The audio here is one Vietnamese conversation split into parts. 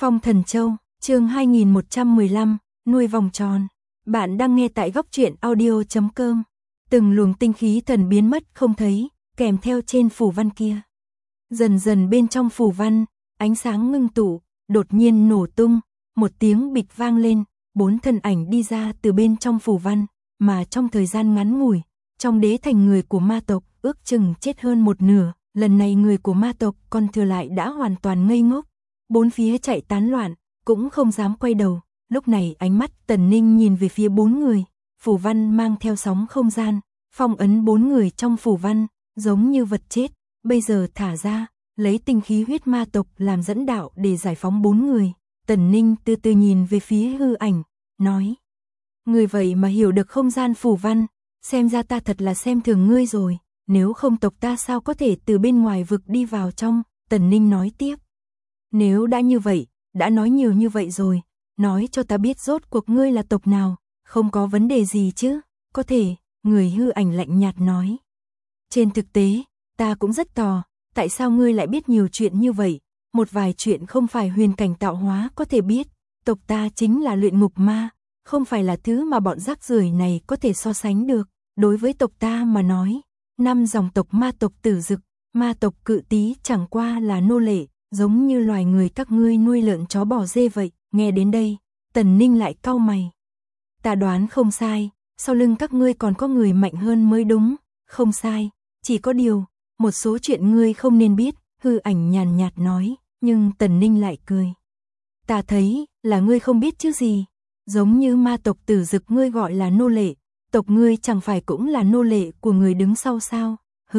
Phong Thần Châu, chương 2115, nuôi vòng tròn. Bạn đang nghe tại góc truyện audio.com. Từng luồng tinh khí thần biến mất không thấy, kèm theo trên phù văn kia. Dần dần bên trong phù văn, ánh sáng ngưng tụ, đột nhiên nổ tung, một tiếng bịch vang lên, 4 thân ảnh đi ra từ bên trong phù văn, mà trong thời gian ngắn ngủi, trong đế thành người của ma tộc ước chừng chết hơn một nửa, lần này người của ma tộc còn thừa lại đã hoàn toàn ngây ngốc. Bốn phía chạy tán loạn, cũng không dám quay đầu. Lúc này ánh mắt Tần Ninh nhìn về phía 4 người, phù văn mang theo sóng không gian, phong ấn 4 người trong phù văn, giống như vật chết, bây giờ thả ra, lấy tinh khí huyết ma tộc làm dẫn đạo để giải phóng 4 người. Tần Ninh từ từ nhìn về phía hư ảnh, nói: "Người vậy mà hiểu được không gian phù văn, xem ra ta thật là xem thường ngươi rồi, nếu không tộc ta sao có thể từ bên ngoài vực đi vào trong." Tần Ninh nói tiếp: "Nếu đã như vậy, đã nói nhiều như vậy rồi, nói cho ta biết rốt cuộc ngươi là tộc nào, không có vấn đề gì chứ?" "Có thể." Người hư ảnh lạnh nhạt nói. "Trên thực tế, ta cũng rất tò, tại sao ngươi lại biết nhiều chuyện như vậy, một vài chuyện không phải huyền cảnh tạo hóa có thể biết, tộc ta chính là luyện ngục ma, không phải là thứ mà bọn rác rưởi này có thể so sánh được. Đối với tộc ta mà nói, 5 dòng tộc ma tộc Tử Dực, ma tộc Cự Tý chẳng qua là nô lệ, giống như loài người các ngươi nuôi lợn chó bò dê vậy." Nghe đến đây, Tần Ninh lại cau mày. "Ta đoán không sai, sau lưng các ngươi còn có người mạnh hơn mới đúng." "Không sai, chỉ có điều, một số chuyện ngươi không nên biết." Hư ảnh nhàn nhạt nói, nhưng Tần Ninh lại cười. "Ta thấy là ngươi không biết chứ gì, giống như ma tộc Tử Dực ngươi gọi là nô lệ, tộc ngươi chẳng phải cũng là nô lệ của người đứng sau sao?"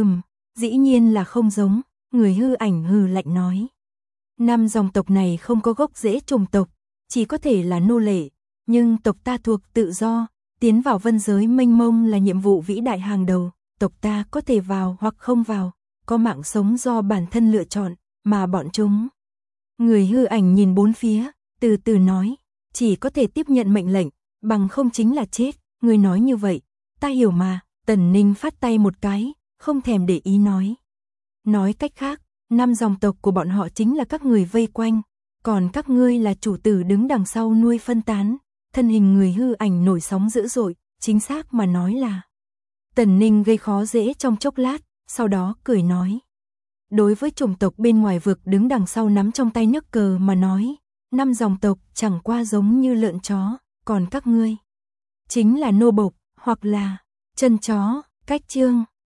Dĩ nhiên là không giống." Người hư ảnh hừ lạnh nói. 5 dòng tộc này không có gốc rễ chủng tộc, chỉ có thể là nô lệ, nhưng tộc ta thuộc tự do, tiến vào vân giới mênh mông là nhiệm vụ vĩ đại hàng đầu, tộc ta có thể vào hoặc không vào, có mạng sống do bản thân lựa chọn, mà bọn chúng. Người hư ảnh nhìn bốn phía, từ từ nói, "Chỉ có thể tiếp nhận mệnh lệnh, bằng không chính là chết." "Ngươi nói như vậy, ta hiểu mà." Tần Ninh phát tay một cái, không thèm để ý nói. "Nói cách khác, 5 dòng tộc của bọn họ chính là các người vây quanh, còn các ngươi là chủ tử đứng đằng sau nuôi phân tán." Thân hình người hư ảnh nổi sóng dữ dội, chính xác mà nói là. Tần Ninh gây khó dễ trong chốc lát, sau đó cười nói. Đối với chủng tộc bên ngoài vực đứng đằng sau nắm trong tay nước cờ mà nói, 5 dòng tộc chẳng qua giống như lợn chó, còn các ngươi chính là nô bộc, hoặc là chân chó. Cách chương